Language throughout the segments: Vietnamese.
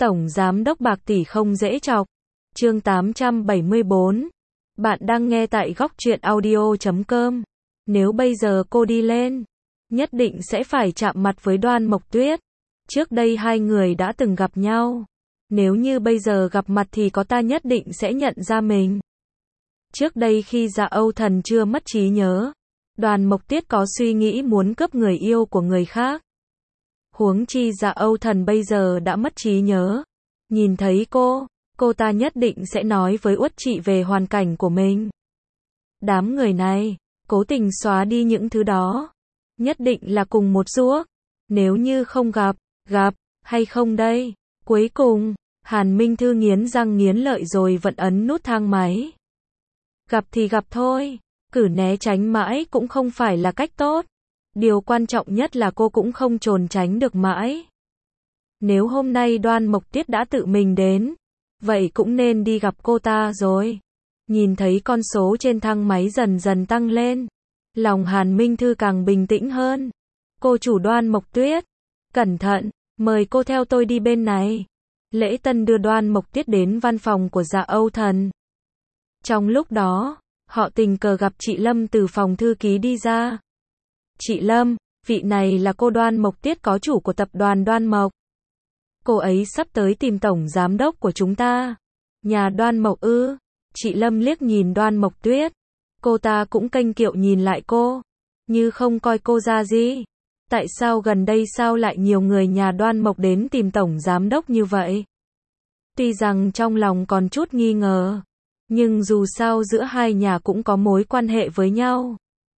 Tổng Giám đốc bạc tỷ không dễ chọc. Chương 874. Bạn đang nghe tại góc truyện audio.com. Nếu bây giờ cô đi lên, nhất định sẽ phải chạm mặt với Đoan Mộc Tuyết. Trước đây hai người đã từng gặp nhau. Nếu như bây giờ gặp mặt thì có ta nhất định sẽ nhận ra mình. Trước đây khi Dạ Âu Thần chưa mất trí nhớ, Đoan Mộc Tuyết có suy nghĩ muốn cướp người yêu của người khác. Huống chi Dạ Âu Thần bây giờ đã mất trí nhớ. Nhìn thấy cô ta nhất định sẽ nói với Uất Trị về hoàn cảnh của mình. Đám người này, cố tình xóa đi những thứ đó. Nhất định là cùng một ruốc. Nếu như không gặp hay không đây? Cuối cùng, Hàn Minh Thư nghiến răng nghiến lợi rồi vẫn ấn nút thang máy. Gặp thì gặp thôi, cứ né tránh mãi cũng không phải là cách tốt. Điều quan trọng nhất là cô cũng không trốn tránh được mãi. Nếu hôm nay Đoan Mộc Tuyết đã tự mình đến, vậy cũng nên đi gặp cô ta rồi. Nhìn thấy con số trên thang máy dần dần tăng lên, lòng Hàn Minh Thư càng bình tĩnh hơn. Cô chủ Đoan Mộc Tuyết, cẩn thận, mời cô theo tôi đi bên này. Lễ Tân đưa Đoan Mộc Tuyết đến văn phòng của Dạ Âu Thần. Trong lúc đó, họ tình cờ gặp chị Lâm từ phòng thư ký đi ra. Chị Lâm, vị này là cô Đoan Mộc Tuyết, có chủ của tập đoàn Đoan Mộc. Cô ấy sắp tới tìm tổng giám đốc của chúng ta. Nhà Đoan Mộc ư? Chị Lâm liếc nhìn Đoan Mộc Tuyết. Cô ta cũng kênh kiệu nhìn lại cô, như không coi cô ra gì. Tại sao gần đây sao lại nhiều người nhà Đoan Mộc đến tìm tổng giám đốc như vậy? Tuy rằng trong lòng còn chút nghi ngờ, nhưng dù sao giữa hai nhà cũng có mối quan hệ với nhau.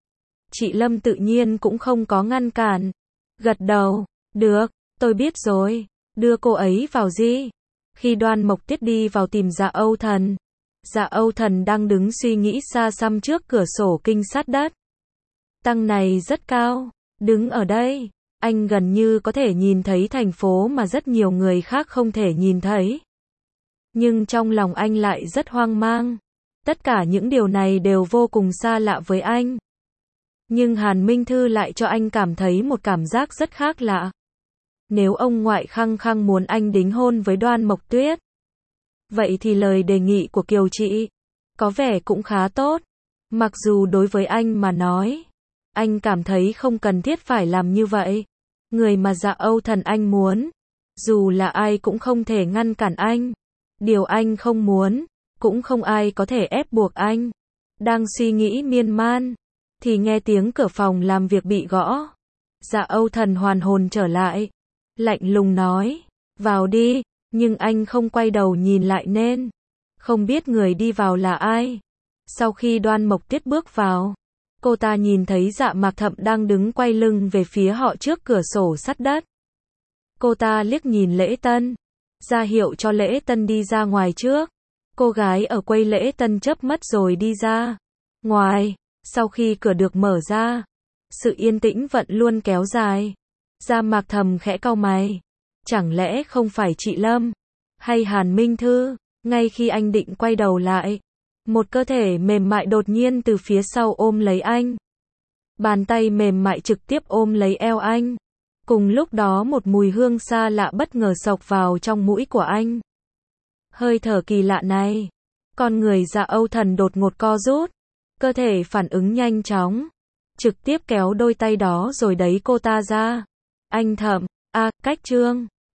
Chị Lâm tự nhiên cũng không có ngăn cản. Gật đầu, được, tôi biết rồi, đưa cô ấy vào gì. Khi Đoan Mộc Tuyết đi vào tìm Dạ Âu Thần, Dạ Âu Thần đang đứng suy nghĩ xa xăm trước cửa sổ kinh sát đất. Tăng này rất cao, đứng ở đây, anh gần như có thể nhìn thấy thành phố mà rất nhiều người khác không thể nhìn thấy. Nhưng trong lòng anh lại rất hoang mang. Tất cả những điều này đều vô cùng xa lạ với anh. Nhưng Hàn Minh Thư lại cho anh cảm thấy một cảm giác rất khác lạ. Nếu ông ngoại khăng khăng muốn anh đính hôn với Đoan Mộc Tuyết, vậy thì lời đề nghị của Kiều chị có vẻ cũng khá tốt. Mặc dù đối với anh mà nói, anh cảm thấy không cần thiết phải làm như vậy. Người mà Dạ Âu Thần anh muốn, dù là ai cũng không thể ngăn cản anh. Điều anh không muốn, cũng không ai có thể ép buộc anh. Đang suy nghĩ miên man, thì nghe tiếng cửa phòng làm việc bị gõ. Dạ Âu Thần hoàn hồn trở lại, lạnh lùng nói, vào đi, nhưng anh không quay đầu nhìn lại nên không biết người đi vào là ai. Sau khi Đoan Mộc Tuyết bước vào, cô ta nhìn thấy Dạ Mạc Thậm đang đứng quay lưng về phía họ trước cửa sổ sắt đất. Cô ta liếc nhìn Lễ Tân, ra hiệu cho Lễ Tân đi ra ngoài trước. Cô gái ở quầy Lễ Tân chớp mắt rồi đi ra ngoài. Sau khi cửa được mở ra, sự yên tĩnh vẫn luôn kéo dài. Dạ Mạc Thầm khẽ cau mày. Chẳng lẽ không phải chị Lâm hay Hàn Minh Thư? Ngay khi anh định quay đầu lại, một cơ thể mềm mại đột nhiên từ phía sau ôm lấy anh. Bàn tay mềm mại trực tiếp ôm lấy eo anh. Cùng lúc đó một mùi hương xa lạ bất ngờ xộc vào trong mũi của anh. Hơi thở kỳ lạ này, con người Dạ Âu Thần đột ngột co rút. Cơ thể phản ứng nhanh chóng, trực tiếp kéo đôi tay đó rồi đẩy cô ta ra. Anh Thậm, cách Trương,